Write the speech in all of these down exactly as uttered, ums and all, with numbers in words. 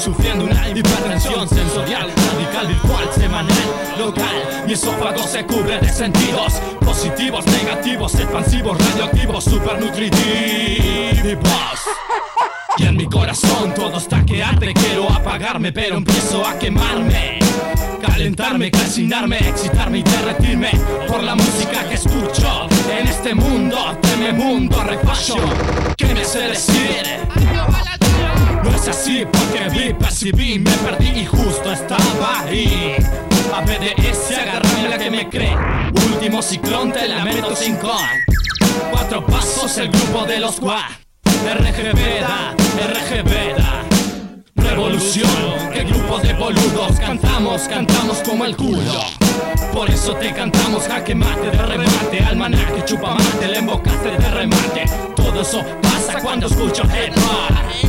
sufriendo una hipertensión sensorial, radical, virtual, semanal, local. Mi esófago se cubre de sentidos positivos, negativos, expansivos, radioactivos, supernutritivos. Y en mi corazón todo está que arde. Quiero apagarme pero empiezo a quemarme, calentarme, calcinarme, excitarme y derretirme por la música que escucho. En este mundo, trememundo repaso, ¿qué me sé decir? No es así porque vi, percibí, me perdí y justo estaba ahí. A B D S, agarrame la que me cree. Último ciclón, te lamento sin con. Cuatro pasos, el grupo de los Gua. R G B da, R G B da. Revolución, qué grupo de boludos. Cantamos, cantamos como el culo. Por eso te cantamos jaque mate de remate. Almanaque, chupa mate, le embocaste de remate. Todo eso pasa cuando escucho hip hop.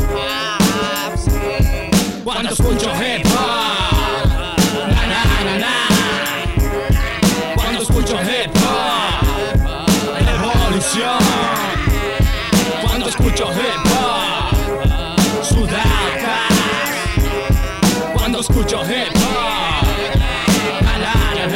Cuando escucho hip hop. Na na na na. Cuando escucho hip hop. Revolución. Cuando escucho hip hop. Sudacas. Cuando escucho hip hop. Na na na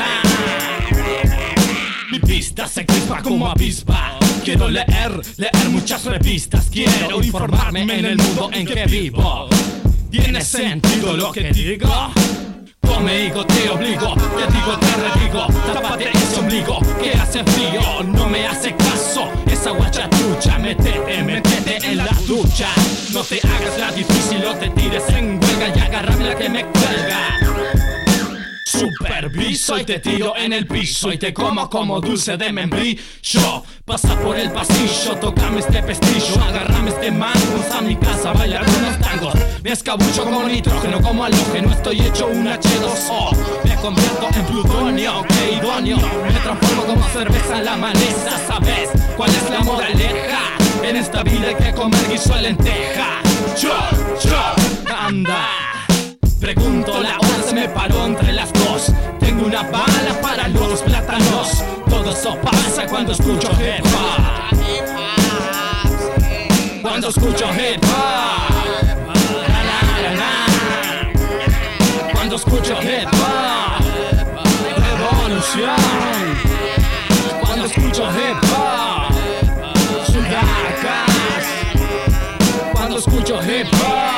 na. Mi pista se crispa como avispa. Quiero leer, leer muchas revistas. Quiero informarme en el mundo en que vivo. ¿Tiene sentido lo que digo? Come higo, te obligo, te digo, te redigo. Tápate ese ombligo que hace frío. No me hace caso esa guacha trucha. Métete, métete en la ducha. No te hagas la difícil o te tires en huelga. Y agárrame la que me cuelga. Superviso y te tiro en el piso y te como como dulce de membrillo. Pasa por el pasillo, tócame este pestillo, agárrame este mango, a mi casa, bailar unos tangos. Me escabullo como nitrógeno, como halógeno, estoy hecho un H dos O. Me convierto en plutonio, que idóneo. Me transformo como cerveza en la maleza. ¿Sabes cuál es la moraleja? En esta vida hay que comer guiso de lenteja. Yo, yo, anda. Pregunto, la hora se me paró entre las dos. Tengo una bala para los plátanos. Todo eso pasa cuando escucho hip hop. Cuando escucho hip hop. Na, na, na, na. Cuando escucho hip hop. Revolución. Cuando escucho hip hop. Sudacas. Cuando escucho hip hop.